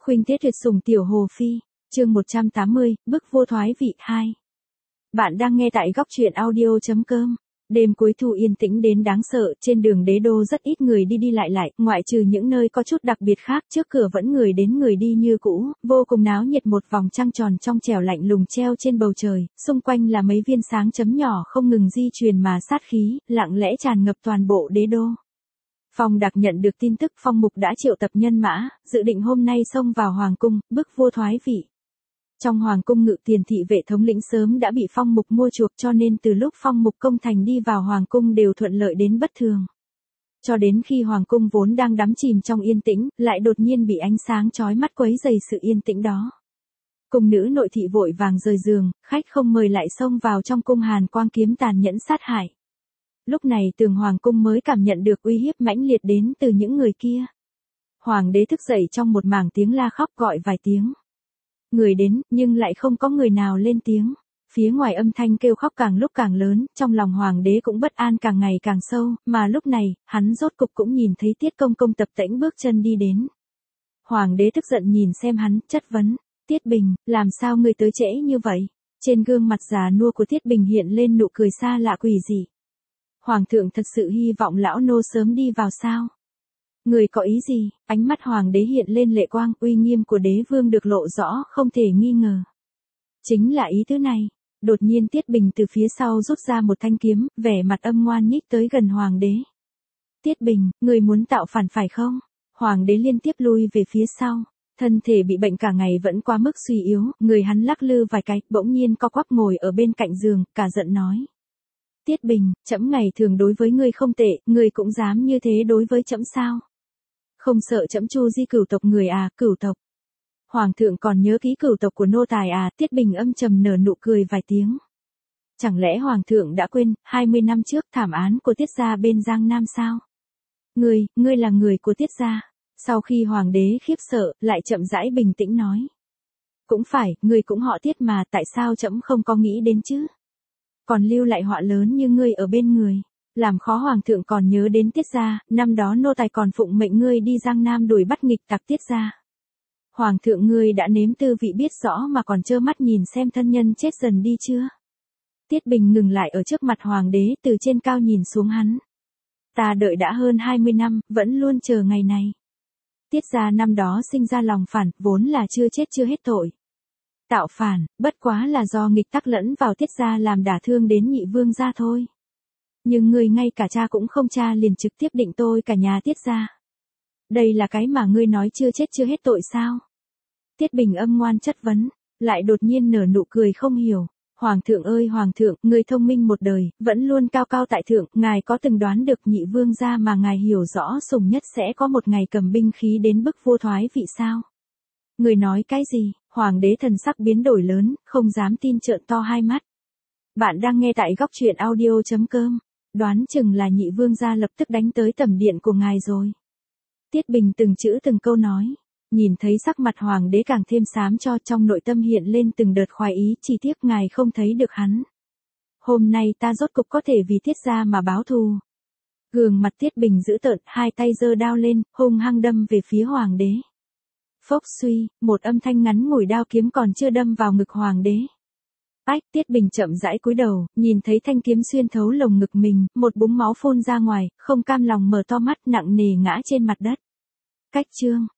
Khuynh Tiết tuyệt sủng tiểu Hồ Phi, chương 180, bức vô thoái vị 2. Bạn đang nghe tại góc truyện audio.com. Đêm cuối thu yên tĩnh đến đáng sợ, trên đường Đế Đô rất ít người đi đi lại, ngoại trừ những nơi có chút đặc biệt khác, trước cửa vẫn người đến người đi như cũ, vô cùng náo nhiệt, một vòng trăng tròn trong trẻo lạnh lùng treo trên bầu trời, xung quanh là mấy viên sáng chấm nhỏ không ngừng di truyền mà sát khí, lặng lẽ tràn ngập toàn bộ Đế Đô. Phong Đạc nhận được tin tức Phong Mục đã triệu tập nhân mã, dự định hôm nay xông vào Hoàng Cung, bức vô thoái vị. Trong Hoàng Cung Ngự Tiền thị vệ thống lĩnh sớm đã bị Phong Mục mua chuộc, cho nên từ lúc Phong Mục công thành đi vào Hoàng Cung đều thuận lợi đến bất thường. Cho đến khi Hoàng Cung vốn đang đắm chìm trong yên tĩnh, lại đột nhiên bị ánh sáng chói mắt quấy rầy sự yên tĩnh đó. Cung nữ nội thị vội vàng rời giường, khách không mời lại xông vào trong cung hàn quang kiếm tàn nhẫn sát hại. Lúc này tường Hoàng Cung mới cảm nhận được uy hiếp mãnh liệt đến từ những người kia. Hoàng đế thức dậy trong một mảng tiếng la khóc gọi vài tiếng. Người đến, nhưng lại không có người nào lên tiếng. Phía ngoài âm thanh kêu khóc càng lúc càng lớn, trong lòng hoàng đế cũng bất an càng ngày càng sâu, mà lúc này, hắn rốt cục cũng nhìn thấy Tiết Công Công tập tễnh bước chân đi đến. Hoàng đế tức giận nhìn xem hắn, chất vấn, Tiết Bình, làm sao ngươi tới trễ như vậy? Trên gương mặt già nua của Tiết Bình hiện lên nụ cười xa lạ quỷ dị. Hoàng thượng thật sự hy vọng lão nô sớm đi vào sao? Người có ý gì? Ánh mắt hoàng đế hiện lên lệ quang, uy nghiêm của đế vương được lộ rõ, không thể nghi ngờ. Chính là ý thứ này. Đột nhiên Tiết Bình từ phía sau rút ra một thanh kiếm, vẻ mặt âm ngoan nhích tới gần hoàng đế. Tiết Bình, người muốn tạo phản phải không? Hoàng đế liên tiếp lui về phía sau. Thân thể bị bệnh cả ngày vẫn quá mức suy yếu, người hắn lắc lư vài cái, bỗng nhiên co quắp ngồi ở bên cạnh giường, cả giận nói. Tiết Bình, trẫm ngày thường đối với ngươi không tệ, ngươi cũng dám như thế đối với trẫm sao? Không sợ trẫm chu di cửu tộc người à? Cửu tộc. Hoàng thượng còn nhớ ký cửu tộc của nô tài à? Tiết Bình âm trầm nở nụ cười vài tiếng. Chẳng lẽ hoàng thượng đã quên, 20 năm trước thảm án của Tiết gia bên Giang Nam sao? Ngươi là người của Tiết gia. Sau khi hoàng đế khiếp sợ, lại chậm rãi bình tĩnh nói. Cũng phải, ngươi cũng họ Tiết mà, tại sao trẫm không có nghĩ đến chứ? Còn lưu lại họa lớn như ngươi ở bên người. Làm khó hoàng thượng còn nhớ đến Tiết gia, năm đó nô tài còn phụng mệnh ngươi đi Giang Nam đuổi bắt nghịch tặc Tiết gia. Hoàng thượng ngươi đã nếm tư vị biết rõ mà còn trơ mắt nhìn xem thân nhân chết dần đi chưa? Tiết Bình ngừng lại ở trước mặt hoàng đế, từ trên cao nhìn xuống hắn. Ta đợi đã hơn 20 năm, vẫn luôn chờ ngày này. Tiết gia năm đó sinh ra lòng phản, vốn là chưa chết chưa hết tội. Tạo phản, bất quá là do nghịch tắc lẫn vào Tiết gia làm đả thương đến nhị vương gia thôi. Nhưng ngươi ngay cả cha cũng không cha liền trực tiếp định tôi cả nhà Tiết gia. Đây là cái mà ngươi nói chưa chết chưa hết tội sao? Tiết Bình âm ngoan chất vấn, lại đột nhiên nở nụ cười không hiểu. Hoàng thượng ơi hoàng thượng, người thông minh một đời, vẫn luôn cao cao tại thượng, ngài có từng đoán được nhị vương gia mà ngài hiểu rõ sủng nhất sẽ có một ngày cầm binh khí đến bức vô thoái vị sao? Người nói cái gì? Hoàng đế thần sắc biến đổi lớn, không dám tin trợn to hai mắt. Bạn đang nghe tại góc truyện audio.com. Đoán chừng là nhị vương gia lập tức đánh tới tẩm điện của ngài rồi. Tiết Bình từng chữ từng câu nói. Nhìn thấy sắc mặt hoàng đế càng thêm xám cho, trong nội tâm hiện lên từng đợt khoái ý, chỉ tiếc ngài không thấy được hắn. Hôm nay ta rốt cục có thể vì Tiết gia mà báo thù. Gương mặt Tiết Bình dữ tợn, hai tay giơ đao lên, hung hăng đâm về phía hoàng đế. Phốc suy, một âm thanh ngắn ngủi đao kiếm còn chưa đâm vào ngực hoàng đế. Ách, Tiết Bình chậm rãi cúi đầu, nhìn thấy thanh kiếm xuyên thấu lồng ngực mình, một búng máu phun ra ngoài, không cam lòng mở to mắt nặng nề ngã trên mặt đất. Cách chương.